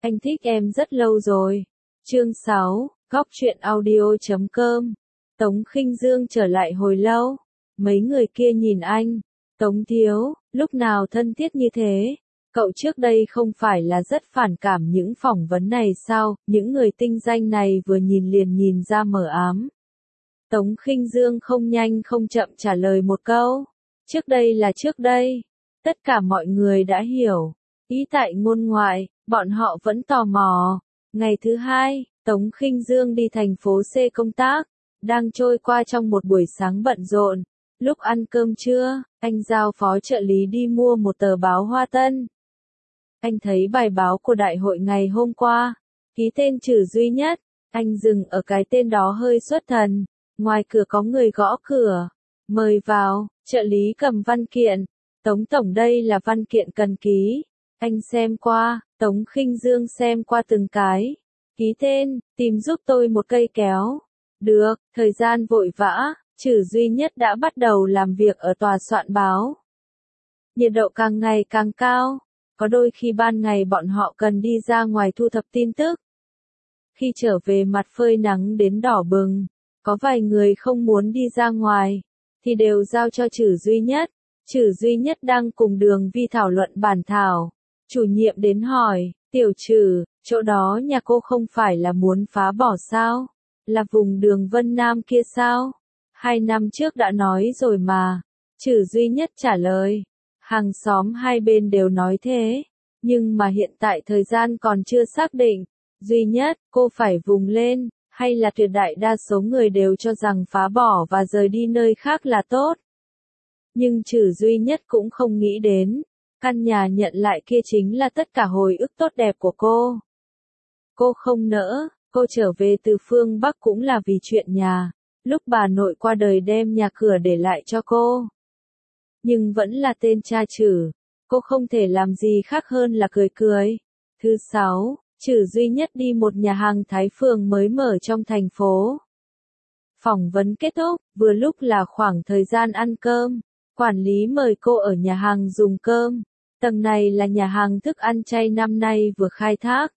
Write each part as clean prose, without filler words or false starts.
Anh thích em rất lâu rồi. Chương 6, Góc truyện audio.com. Tống Khinh Dương trở lại hồi lâu. Mấy người kia nhìn anh. Tống thiếu, lúc nào thân thiết như thế? Cậu trước đây không phải là rất phản cảm những phỏng vấn này sao? Những người tinh danh này vừa nhìn liền nhìn ra mờ ám. Tống Khinh Dương không nhanh không chậm trả lời một câu. Trước đây là trước đây. Tất cả mọi người đã hiểu. Ý tại ngôn ngoại, bọn họ vẫn tò mò. Ngày thứ hai, Tống Khinh Dương đi thành phố C công tác. Đang trôi qua trong một buổi sáng bận rộn. Lúc ăn cơm trưa, anh giao phó trợ lý đi mua một tờ báo Hoa Tân. Anh thấy bài báo của đại hội ngày hôm qua. Ký tên Trử Duy Nhất. Anh dừng ở cái tên đó hơi xuất thần. Ngoài cửa có người gõ cửa. Mời vào, trợ lý cầm văn kiện. Tống tổng đây là văn kiện cần ký. Anh xem qua, Tống Khinh Dương xem qua từng cái. Ký tên, tìm giúp tôi một cây kéo. Được, thời gian vội vã, Trử Duy Nhất đã bắt đầu làm việc ở tòa soạn báo. Nhiệt độ càng ngày càng cao. Có đôi khi ban ngày bọn họ cần đi ra ngoài thu thập tin tức. Khi trở về mặt phơi nắng đến đỏ bừng. Có vài người không muốn đi ra ngoài, thì đều giao cho Trử Duy Nhất. Trử Duy Nhất đang cùng Đường Vi thảo luận bản thảo. Chủ nhiệm đến hỏi, Tiểu Trử, chỗ đó nhà cô không phải là muốn phá bỏ sao? Là vùng Đường Vân Nam kia sao? 2 năm trước đã nói rồi mà. Trử Duy Nhất trả lời. Hàng xóm hai bên đều nói thế. Nhưng mà hiện tại thời gian còn chưa xác định. Duy Nhất, cô phải vùng lên. Hay là tuyệt đại đa số người đều cho rằng phá bỏ và rời đi nơi khác là tốt. Nhưng Trử Duy Nhất cũng không nghĩ đến. Căn nhà nhận lại kia chính là tất cả hồi ức tốt đẹp của cô. Cô không nỡ, cô trở về từ phương Bắc cũng là vì chuyện nhà. Lúc bà nội qua đời đem nhà cửa để lại cho cô. Nhưng vẫn là tên cha Trử. Cô không thể làm gì khác hơn là cười cười. Thứ 6. Trử Duy Nhất đi một nhà hàng Thái Phường mới mở trong thành phố. Phỏng vấn kết thúc, vừa lúc là khoảng thời gian ăn cơm. Quản lý mời cô ở nhà hàng dùng cơm. Tầng này là nhà hàng thức ăn chay năm nay vừa khai thác.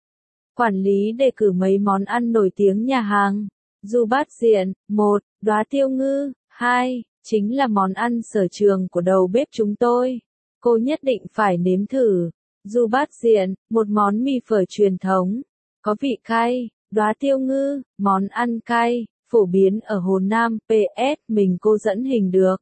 Quản lý đề cử mấy món ăn nổi tiếng nhà hàng. Du bát diện, 1, đóa tiêu ngư, 2, chính là món ăn sở trường của đầu bếp chúng tôi. Cô nhất định phải nếm thử. Du bát diện, một món mì phở truyền thống, có vị cay. Đóa tiêu ngư, món ăn cay, phổ biến ở Hồ Nam. PS, mình cô dẫn hình được.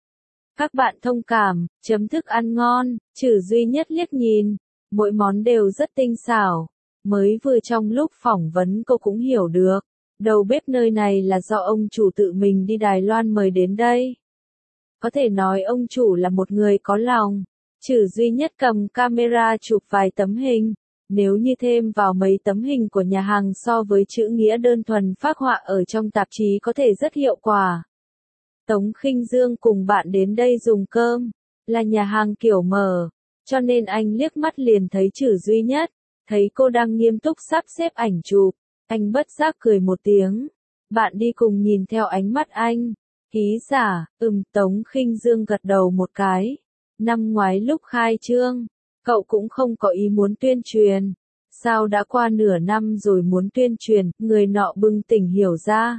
Các bạn thông cảm, chấm thức ăn ngon. Trử Duy Nhất liếc nhìn, mỗi món đều rất tinh xảo. Mới vừa trong lúc phỏng vấn cô cũng hiểu được, đầu bếp nơi này là do ông chủ tự mình đi Đài Loan mời đến đây. Có thể nói ông chủ là một người có lòng. Trử Duy Nhất cầm camera chụp vài tấm hình. Nếu như thêm vào mấy tấm hình của nhà hàng so với chữ nghĩa đơn thuần phác họa ở trong tạp chí có thể rất hiệu quả. Tống Khinh Dương cùng bạn đến đây dùng cơm. Là nhà hàng kiểu mở. Cho nên anh liếc mắt liền thấy Trử Duy Nhất. Thấy cô đang nghiêm túc sắp xếp ảnh chụp. Anh bất giác cười một tiếng. Bạn đi cùng nhìn theo ánh mắt anh. Ký giả, Tống Khinh Dương gật đầu một cái. Năm ngoái lúc khai trương, cậu cũng không có ý muốn tuyên truyền. Sao đã qua nửa năm rồi muốn tuyên truyền, người nọ bừng tỉnh hiểu ra.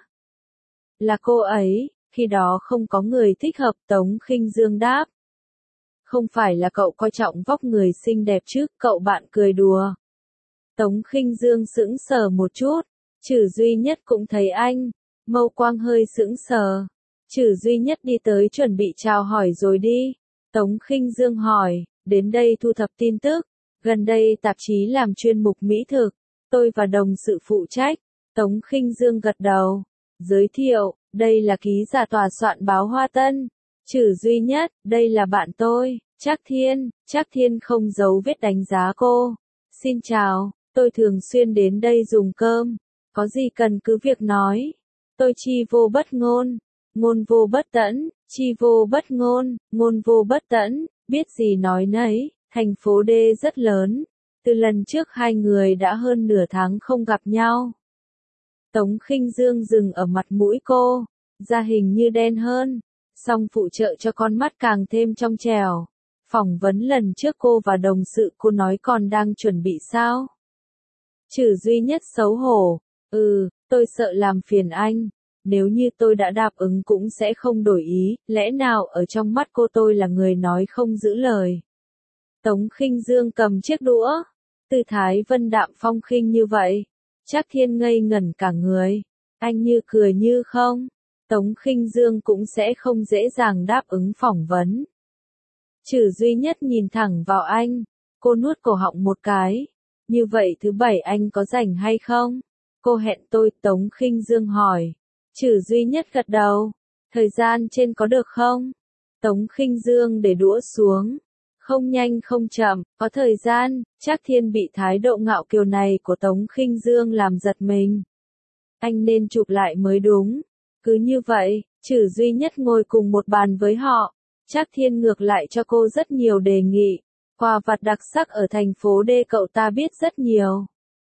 Là cô ấy, khi đó không có người thích hợp. Tống Khinh Dương đáp. Không phải là cậu coi trọng vóc người xinh đẹp chứ, cậu bạn cười đùa. Tống Khinh Dương sững sờ một chút, Trử Duy Nhất cũng thấy anh, mâu quang hơi sững sờ. Trử Duy Nhất đi tới chuẩn bị chào hỏi rồi đi. Tống Khinh Dương hỏi, đến đây thu thập tin tức. Gần đây tạp chí làm chuyên mục mỹ thực. Tôi và đồng sự phụ trách. Tống Khinh Dương gật đầu. Giới thiệu, đây là ký giả tòa soạn báo Hoa Tân. Trử Duy Nhất, đây là bạn tôi, Trác Thiên. Trác Thiên không giấu vết đánh giá cô. Xin chào, tôi thường xuyên đến đây dùng cơm. Có gì cần cứ việc nói. Tôi chi vô bất ngôn. Ngôn vô bất tẫn, chi vô bất ngôn, ngôn vô bất tẫn, biết gì nói nấy. Thành phố D rất lớn. Từ lần trước hai người đã hơn nửa tháng không gặp nhau. Tống Khinh Dương dừng ở mặt mũi cô. Da hình như đen hơn. Song phụ trợ cho con mắt càng thêm trong trẻo. Phỏng vấn lần trước cô và đồng sự cô nói còn đang chuẩn bị sao? Trừ duy nhất xấu hổ. Tôi sợ làm phiền anh. Nếu như tôi đã đáp ứng cũng sẽ không đổi ý, lẽ nào ở trong mắt cô tôi là người nói không giữ lời. Tống Khinh Dương cầm chiếc đũa, tư thái vân đạm phong khinh như vậy. Trác Thiên ngây ngẩn cả người. Anh như cười như không. Tống Khinh Dương cũng sẽ không dễ dàng đáp ứng phỏng vấn. Trừ duy nhất nhìn thẳng vào anh. Cô nuốt cổ họng một cái. Như vậy thứ bảy anh có rảnh hay không? Cô hẹn tôi, Tống Khinh Dương hỏi. Trừ duy nhất gật đầu. Thời gian trên có được không? Tống Khinh Dương để đũa xuống. Không nhanh không chậm, có thời gian. Trác Thiên bị thái độ ngạo kiều này của Tống Khinh Dương làm giật mình. Anh nên chụp lại mới đúng. Cứ như vậy, Trừ duy nhất ngồi cùng một bàn với họ. Trác Thiên ngược lại cho cô rất nhiều đề nghị. Quà vặt đặc sắc ở thành phố D cậu ta biết rất nhiều.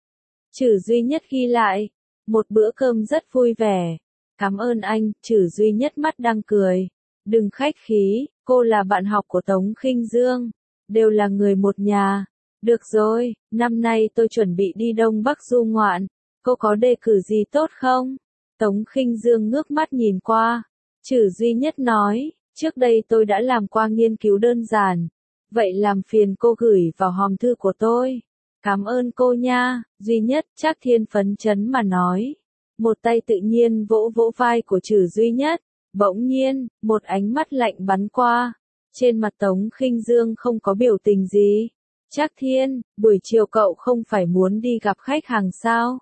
Trừ duy nhất ghi lại. Một bữa cơm rất vui vẻ. Cảm ơn anh, Trừ duy nhất mắt đang cười. Đừng khách khí, cô là bạn học của Tống Khinh Dương. Đều là người một nhà. Được rồi, năm nay tôi chuẩn bị đi Đông Bắc du ngoạn. Cô có đề cử gì tốt không? Tống Khinh Dương ngước mắt nhìn qua. Trừ duy nhất nói, trước đây tôi đã làm qua nghiên cứu đơn giản. Vậy làm phiền cô gửi vào hòm thư của tôi. Cảm ơn cô nha, duy nhất, Trác Thiên phấn chấn mà nói. Một tay tự nhiên vỗ vỗ vai của Trừ duy nhất. Bỗng nhiên, một ánh mắt lạnh bắn qua. Trên mặt Tống Khinh Dương không có biểu tình gì. Trác Thiên, buổi chiều cậu không phải muốn đi gặp khách hàng sao?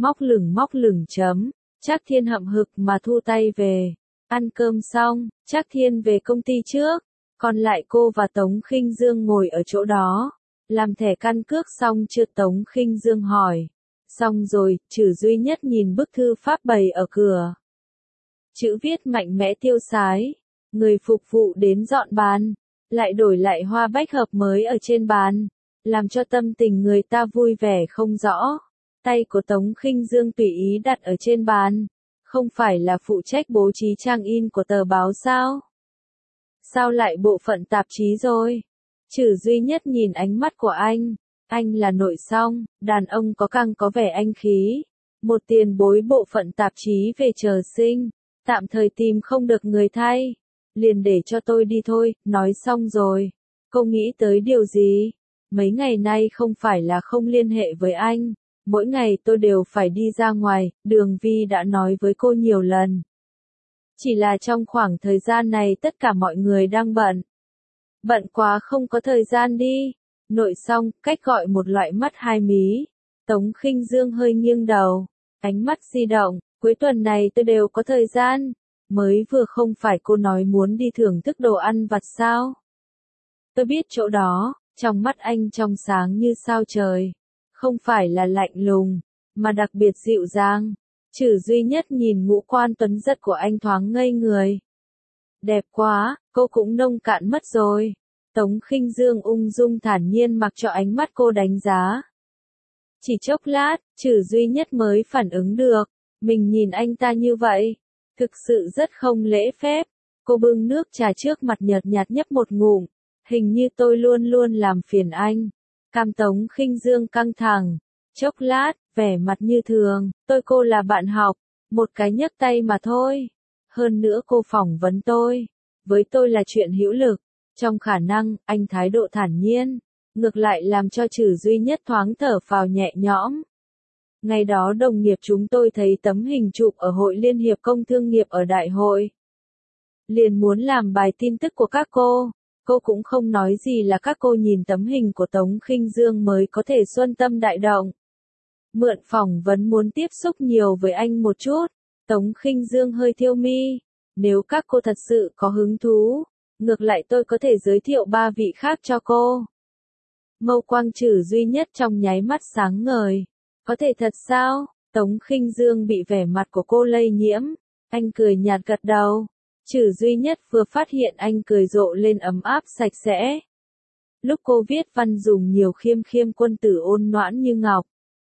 Móc lửng chấm. Trác Thiên hậm hực mà thu tay về. Ăn cơm xong, Trác Thiên về công ty trước. Còn lại cô và Tống Khinh Dương ngồi ở chỗ đó. Làm thẻ căn cước xong chưa? Tống Khinh Dương hỏi. Xong rồi, Trừ duy nhất nhìn bức thư pháp bày ở cửa. Chữ viết mạnh mẽ tiêu sái. Người phục vụ đến dọn bàn. Lại đổi lại hoa bách hợp mới ở trên bàn. Làm cho tâm tình người ta vui vẻ không rõ. Tay của Tống Khinh Dương tùy ý đặt ở trên bàn. Không phải là phụ trách bố trí trang in của tờ báo sao? Sao lại bộ phận tạp chí rồi? Trừ duy nhất nhìn ánh mắt của anh. Anh là nội song, đàn ông có căng có vẻ anh khí. Một tiền bối bộ phận tạp chí về chờ sinh. Tạm thời tìm không được người thay. Liền để cho tôi đi thôi, nói xong rồi. Cô nghĩ tới điều gì? Mấy ngày nay không phải là không liên hệ với anh. Mỗi ngày tôi đều phải đi ra ngoài, Đường Vi đã nói với cô nhiều lần. Chỉ là trong khoảng thời gian này tất cả mọi người đang bận. Bận quá không có thời gian đi. Nội song, cách gọi một loại mắt hai mí. Tống Khinh Dương hơi nghiêng đầu. Ánh mắt di động, cuối tuần này tôi đều có thời gian. Mới vừa không phải cô nói muốn đi thưởng thức đồ ăn vặt sao? Tôi biết chỗ đó, trong mắt anh trong sáng như sao trời. Không phải là lạnh lùng, mà đặc biệt dịu dàng. Trừ duy nhất nhìn ngũ quan tuấn giật của anh thoáng ngây người. Đẹp quá, cô cũng nông cạn mất rồi. Tống Khinh Dương ung dung thản nhiên mặc cho ánh mắt cô đánh giá. Chỉ chốc lát, Trừ duy nhất mới phản ứng được. Mình nhìn anh ta như vậy, thực sự rất không lễ phép. Cô bưng nước trà trước mặt nhợt nhạt nhấp một ngụm. Hình như tôi luôn luôn làm phiền anh. Cam Tống Khinh Dương căng thẳng. Chốc lát, vẻ mặt như thường, cô là bạn học, một cái nhấc tay mà thôi. Hơn nữa cô phỏng vấn tôi. Với tôi là chuyện hữu lực. Trong khả năng, anh thái độ thản nhiên. Ngược lại làm cho Trừ duy nhất thoáng thở phào nhẹ nhõm. Ngày đó đồng nghiệp chúng tôi thấy tấm hình chụp ở Hội Liên hiệp Công thương nghiệp ở đại hội. Liền muốn làm bài tin tức của các cô. Cô cũng không nói gì là các cô nhìn tấm hình của Tống Khinh Dương mới có thể xuân tâm đại động. Mượn phỏng vấn muốn tiếp xúc nhiều với anh một chút. Tống Khinh Dương hơi thiêu mi. Nếu các cô thật sự có hứng thú, ngược lại tôi có thể giới thiệu 3 vị khác cho cô. Mâu quang Trừ duy nhất trong nháy mắt sáng ngời. Có thể thật sao? Tống Khinh Dương bị vẻ mặt của cô lây nhiễm. Anh cười nhạt gật đầu. Trừ duy nhất vừa phát hiện anh cười rộ lên ấm áp sạch sẽ. Lúc cô viết văn dùng nhiều khiêm khiêm quân tử ôn noãn như ngọc.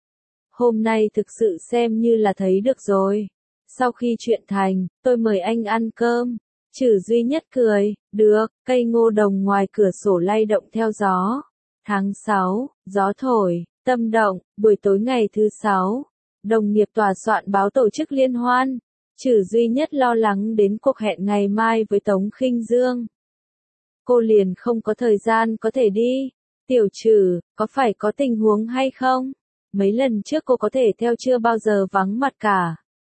Hôm nay thực sự xem như là thấy được rồi. Sau khi chuyện thành, tôi mời anh ăn cơm. Trừ duy nhất cười, được, cây ngô đồng ngoài cửa sổ lay động theo gió. Tháng 6, gió thổi, Tâm động, buổi tối ngày thứ 6, đồng nghiệp tòa soạn báo tổ chức liên hoan. Trừ duy nhất lo lắng đến cuộc hẹn ngày mai với Tống Khinh Dương. Cô liền không có thời gian có thể đi. Tiểu Trừ, có phải có tình huống hay không? Mấy lần trước cô có thể theo chưa bao giờ vắng mặt cả.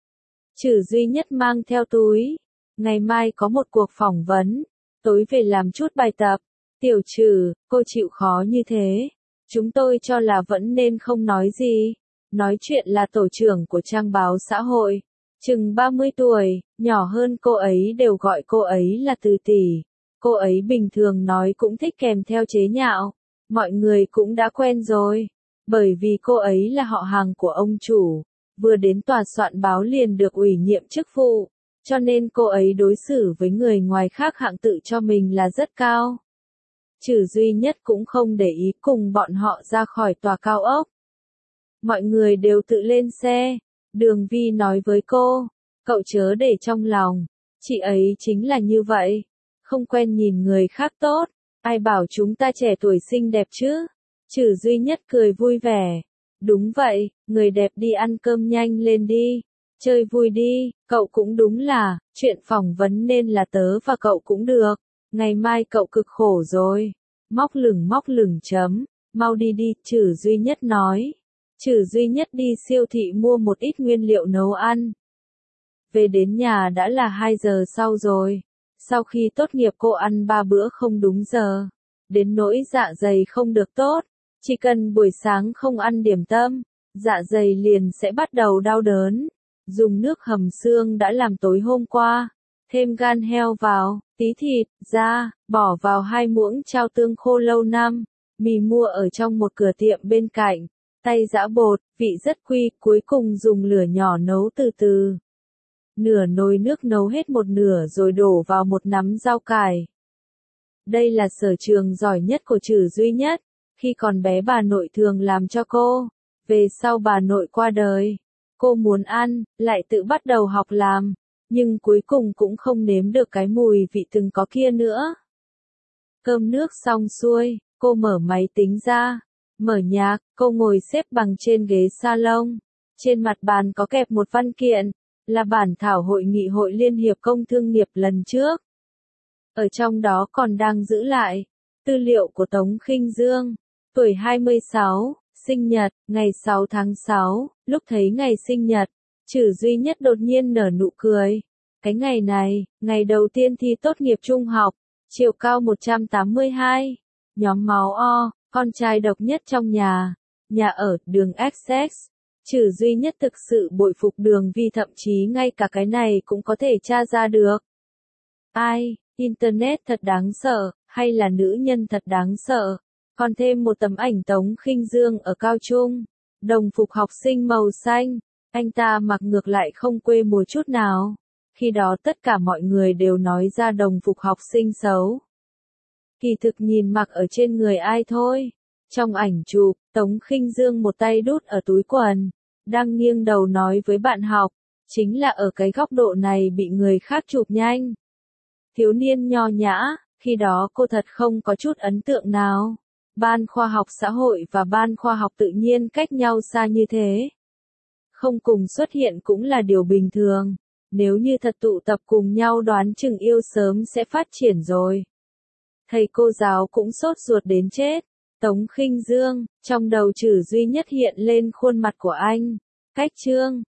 Trừ duy nhất mang theo túi. Ngày mai có một cuộc phỏng vấn. Tối về làm chút bài tập. Tiểu Trừ, cô chịu khó như thế. Chúng tôi cho là vẫn nên không nói gì. Nói chuyện là tổ trưởng của trang báo xã hội. Chừng 30 tuổi, nhỏ hơn cô ấy đều gọi cô ấy là từ tỷ. Cô ấy bình thường nói cũng thích kèm theo chế nhạo. Mọi người cũng đã quen rồi. Bởi vì cô ấy là họ hàng của ông chủ. Vừa đến tòa soạn báo liền được ủy nhiệm chức vụ. Cho nên cô ấy đối xử với người ngoài khác hạng tự cho mình là rất cao. Trừ duy nhất cũng không để ý cùng bọn họ ra khỏi tòa cao ốc. Mọi người đều tự lên xe. Đường Vi nói với cô, cậu chớ để trong lòng, chị ấy chính là như vậy, không quen nhìn người khác tốt, ai bảo chúng ta trẻ tuổi xinh đẹp chứ. Trừ duy nhất cười vui vẻ, đúng vậy, người đẹp đi ăn cơm nhanh lên đi, chơi vui đi, cậu cũng đúng là, chuyện phỏng vấn nên là tớ và cậu cũng được, ngày mai cậu cực khổ rồi, móc lửng chấm, mau đi đi, Trừ duy nhất nói. Trừ duy nhất đi siêu thị mua một ít nguyên liệu nấu ăn. Về đến nhà đã là 2 giờ sau rồi. Sau khi tốt nghiệp cô ăn 3 bữa không đúng giờ. Đến nỗi dạ dày không được tốt. Chỉ cần buổi sáng không ăn điểm tâm, dạ dày liền sẽ bắt đầu đau đớn. Dùng nước hầm xương đã làm tối hôm qua. Thêm gan heo vào, tí thịt, da, bỏ vào 2 muỗng chao tương khô lâu năm. Mì mua ở trong một cửa tiệm bên cạnh. Tay giã bột, vị rất quy, cuối cùng dùng lửa nhỏ nấu từ từ. Nửa nồi nước nấu hết một nửa rồi đổ vào một nắm rau cải. Đây là sở trường giỏi nhất của Trừ duy nhất, khi còn bé bà nội thường làm cho cô. Về sau bà nội qua đời, cô muốn ăn, lại tự bắt đầu học làm, nhưng cuối cùng cũng không nếm được cái mùi vị từng có kia nữa. Cơm nước xong xuôi, cô mở máy tính ra. Mở nhạc, cô ngồi xếp bằng trên ghế salon. Trên mặt bàn có kẹp một văn kiện, là bản thảo hội nghị Hội Liên hiệp Công thương nghiệp lần trước. Ở trong đó còn đang giữ lại tư liệu của Tống Khinh Dương, tuổi 26, sinh nhật, ngày 6 tháng 6, lúc thấy ngày sinh nhật, Trừ duy nhất đột nhiên nở nụ cười. Cái ngày này, ngày đầu tiên thi tốt nghiệp trung học, chiều cao 182, nhóm máu O. Con trai độc nhất trong nhà ở, đường Essex. Trừ duy nhất thực sự bội phục Đường Vi, thậm chí ngay cả cái này cũng có thể tra ra được. Ai, Internet thật đáng sợ, hay là nữ nhân thật đáng sợ. Còn thêm một tấm ảnh Tống Khinh Dương ở cao trung, đồng phục học sinh màu xanh, anh ta mặc ngược lại không quê mùa chút nào. Khi đó tất cả mọi người đều nói ra đồng phục học sinh xấu. Kỳ thực nhìn mặc ở trên người ai thôi. Trong ảnh chụp, Tống Khinh Dương một tay đút ở túi quần, đang nghiêng đầu nói với bạn học, chính là ở cái góc độ này bị người khác chụp nhanh. Thiếu niên nho nhã, khi đó cô thật không có chút ấn tượng nào. Ban khoa học xã hội và ban khoa học tự nhiên cách nhau xa như thế. Không cùng xuất hiện cũng là điều bình thường. Nếu như thật tụ tập cùng nhau đoán chừng yêu sớm sẽ phát triển rồi. Thầy cô giáo cũng sốt ruột đến chết. Tống Khinh Dương, trong đầu Trừ duy nhất hiện lên khuôn mặt của anh. Cách Trương,